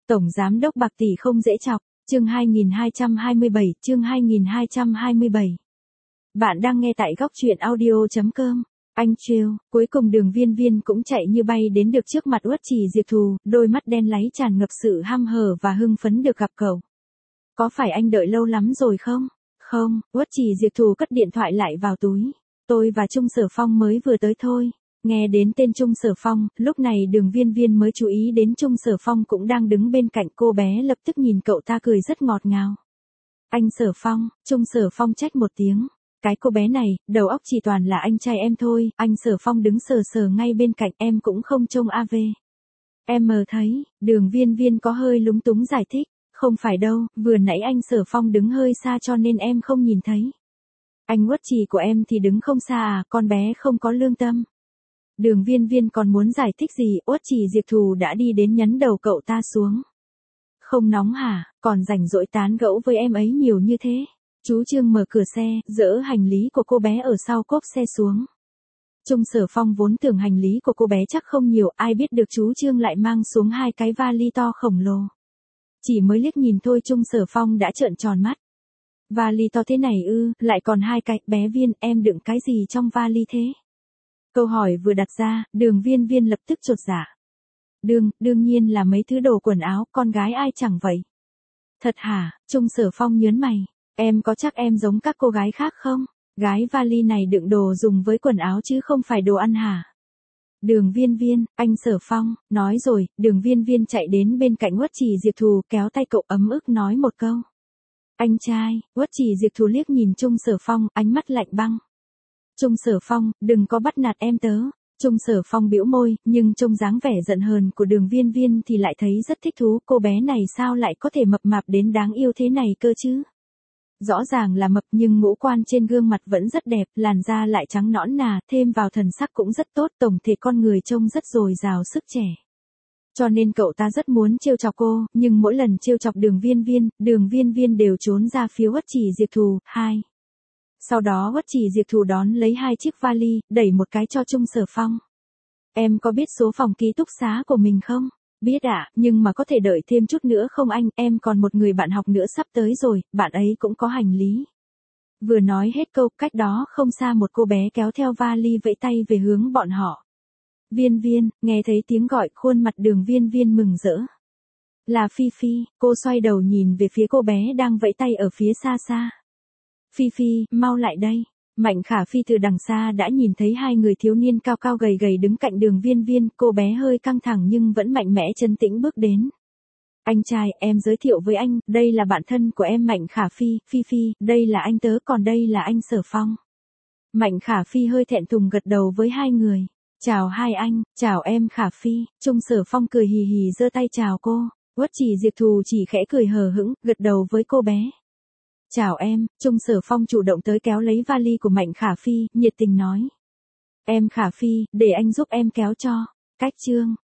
Tổng giám đốc bạc tỷ không dễ chọc, chương 2227, chương 2227. Bạn đang nghe tại góc truyện audio.com. Anh trêu, cuối cùng Đường Viên Viên cũng chạy như bay đến được trước mặt Uất Trì Diệp Thù, đôi mắt đen láy tràn ngập sự ham hở và hưng phấn được gặp cậu. Có phải anh đợi lâu lắm rồi không? Không, Uất Trì Diệp Thù cất điện thoại lại vào túi. Tôi và Trung Sở Phong mới vừa tới thôi. Nghe đến tên Trung Sở Phong, lúc này Đường Viên Viên mới chú ý đến Trung Sở Phong cũng đang đứng bên cạnh cô bé, lập tức nhìn cậu ta cười rất ngọt ngào. Anh Sở Phong, Trung Sở Phong trách một tiếng. Cái cô bé này, đầu óc chỉ toàn là anh trai em thôi. Anh Sở Phong đứng sờ sờ ngay bên cạnh, em cũng không trông AV. Em mờ thấy, Đường Viên Viên có hơi lúng túng giải thích. Không phải đâu, vừa nãy anh Sở Phong đứng hơi xa cho nên em không nhìn thấy. Anh Uất Trì của em thì đứng không xa à, con bé không có lương tâm. Đường Viên Viên còn muốn giải thích gì, Uất Trì Diệp Thù đã đi đến nhấn đầu cậu ta xuống. Không nóng hả, còn rảnh rỗi tán gẫu với em ấy nhiều như thế. Chú Trương mở cửa xe, dỡ hành lý của cô bé ở sau cốp xe xuống. Trung Sở Phong vốn tưởng hành lý của cô bé chắc không nhiều, ai biết được chú Trương lại mang xuống hai cái vali to khổng lồ. Chỉ mới liếc nhìn thôi Trung Sở Phong đã trợn tròn mắt. Vali to thế này ư, lại còn hai cái, bé Viên, em đựng cái gì trong vali thế? Câu hỏi vừa đặt ra, Đường Viên Viên lập tức chột dạ. Đương nhiên là mấy thứ đồ quần áo, con gái ai chẳng vậy. Thật hả? Trung Sở Phong nhớn mày. Em có chắc em giống các cô gái khác không? Gái vali này đựng đồ dùng với quần áo chứ không phải đồ ăn hả? Đường Viên Viên, anh Sở Phong, nói rồi, Đường Viên Viên chạy đến bên cạnh Uất Trì Diệp Thù, kéo tay cậu ấm ức nói một câu. Anh trai, Uất Trì Diệp Thù liếc nhìn Trung Sở Phong, ánh mắt lạnh băng. Trung Sở Phong, đừng có bắt nạt em tớ. Trung Sở Phong bĩu môi, nhưng trông dáng vẻ giận hờn của Đường Viên Viên thì lại thấy rất thích thú, cô bé này sao lại có thể mập mạp đến đáng yêu thế này cơ chứ? Rõ ràng là mập nhưng ngũ quan trên gương mặt vẫn rất đẹp, làn da lại trắng nõn nà, thêm vào thần sắc cũng rất tốt, tổng thể con người trông rất dồi dào sức trẻ. Cho nên cậu ta rất muốn trêu chọc cô, nhưng mỗi lần trêu chọc Đường Viên Viên đều trốn ra phía Uất Trì Diệp Thù. Sau đó Uất Trì Diệp Thù đón lấy hai chiếc vali, đẩy một cái cho Trung Sở Phong. Em có biết số phòng ký túc xá của mình không? Biết ạ, nhưng mà có thể đợi thêm chút nữa không anh, em còn một người bạn học nữa sắp tới rồi, bạn ấy cũng có hành lý. Vừa nói hết câu, cách đó không xa một cô bé kéo theo vali vẫy tay về hướng bọn họ. Viên Viên, nghe thấy tiếng gọi, khuôn mặt Đường Viên Viên mừng rỡ. Là Phi Phi, cô xoay đầu nhìn về phía cô bé đang vẫy tay ở phía xa xa. Phi Phi, mau lại đây. Mạnh Khả Phi từ đằng xa đã nhìn thấy hai người thiếu niên cao cao gầy gầy đứng cạnh Đường Viên Viên, cô bé hơi căng thẳng nhưng vẫn mạnh mẽ trấn tĩnh bước đến. Anh trai, em giới thiệu với anh, đây là bạn thân của em Mạnh Khả Phi, Phi Phi, đây là anh tớ, còn đây là anh Sở Phong. Mạnh Khả Phi hơi thẹn thùng gật đầu với hai người. Chào hai anh, chào em Khả Phi. Trung Sở Phong cười hì hì giơ tay chào cô. Uất Trì Diệp Thù chỉ khẽ cười hờ hững, gật đầu với cô bé. Chào em, Trung Sở Phong chủ động tới kéo lấy vali của Mạnh Khả Phi, nhiệt tình nói. Em Khả Phi, để anh giúp em kéo cho. Cách chương,